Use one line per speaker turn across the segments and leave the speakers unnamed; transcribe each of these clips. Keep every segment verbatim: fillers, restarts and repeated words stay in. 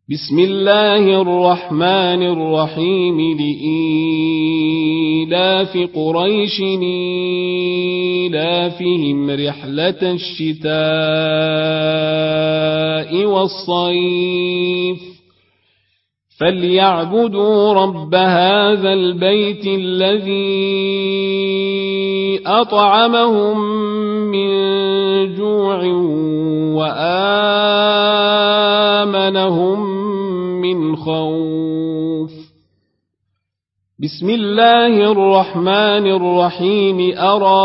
بسم الله الرحمن الرحيم لإيلاف قريش إيلافهم رحلة الشتاء والصيف فليعبدوا رب هذا البيت الذي أطعمهم من جوع وآمنهم من خوف. بسم الله الرحمن الرحيم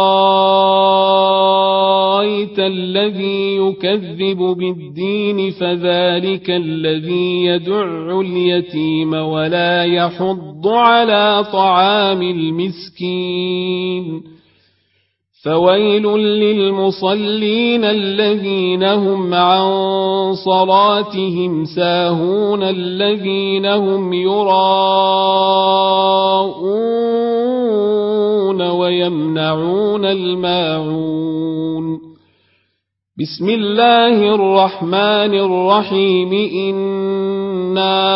أرأيت الذي يكذب بالدين فذلك الذي يدع اليتيم ولا يحض على طعام المسكين فويل للمصلين الذين هم عن صلاتهم ساهون الذين هم يراءون ويمنعون الماعون. بسم الله الرحمن الرحيم إنا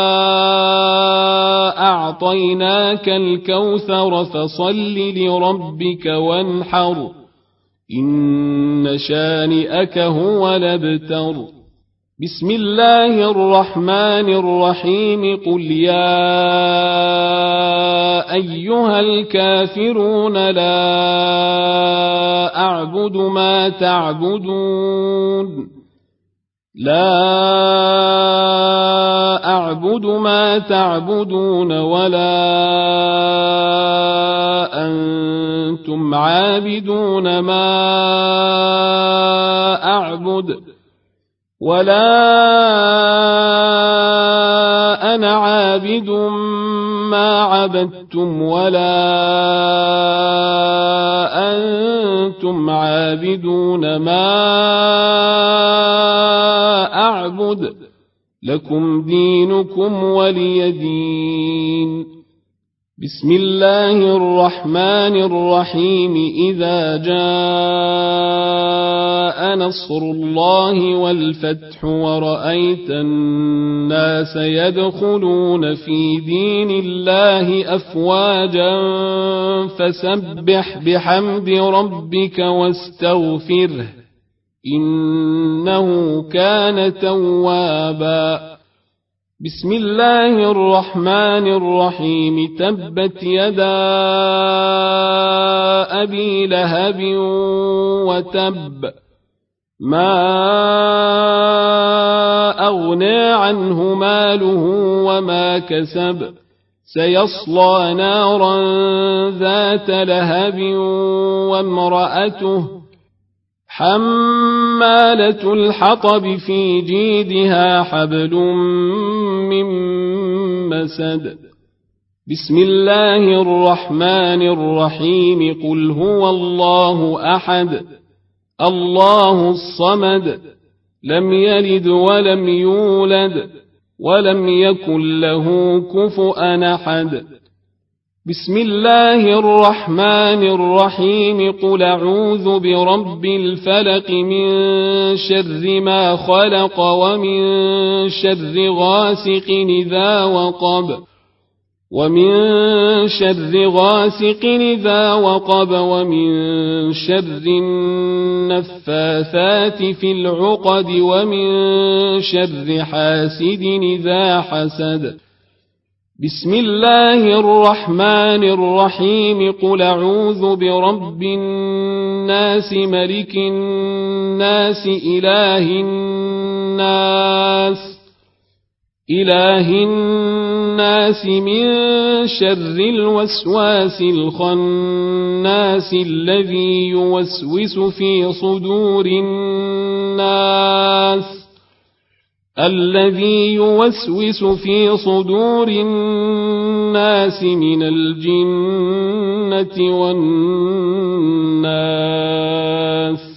أعطيناك الكوثر فصل لربك وانحر إن شانئك هو الأبتر. بسم الله الرحمن الرحيم قل يا أيها الكافرون لا أعبد ما تعبدون لا أعبد ما تعبدون ولا أنتم عابدون ما أعبد ولا أنا عابد ما عبدتم ولا أنتم عابدون ما أعبد لكم دينكم ولي دين. بسم الله الرحمن الرحيم إذا جاء نصر الله والفتح ورأيت الناس يدخلون في دين الله أفواجا فسبح بحمد ربك واستغفره إنه كان توابا. بسم الله الرحمن الرحيم تبت يدا أبي لهب وتب ما أغنى عنه ماله وما كسب سيصلى نارا ذات لهب وامرأته حمالة الحطب في جيدها حبل من مسد. بسم الله الرحمن الرحيم قل هو الله أحد الله الصمد لم يلد ولم يولد ولم يكن له كفؤا أحد. بسم الله الرحمن الرحيم قل أعوذ برب الفلق من شر ما خلق ومن شر غاسق إذا وقب ومن شر غاسق إذا وقب ومن شر النفاثات في العقد ومن شر حاسد إذا حسد. بسم الله الرحمن الرحيم قل أعوذ برب الناس ملك الناس إله الناس إله الناس من شر الوسواس الخناس الذي يوسوس في صدور الناس الذي يوسوس في صدور الناس من الجنة والناس.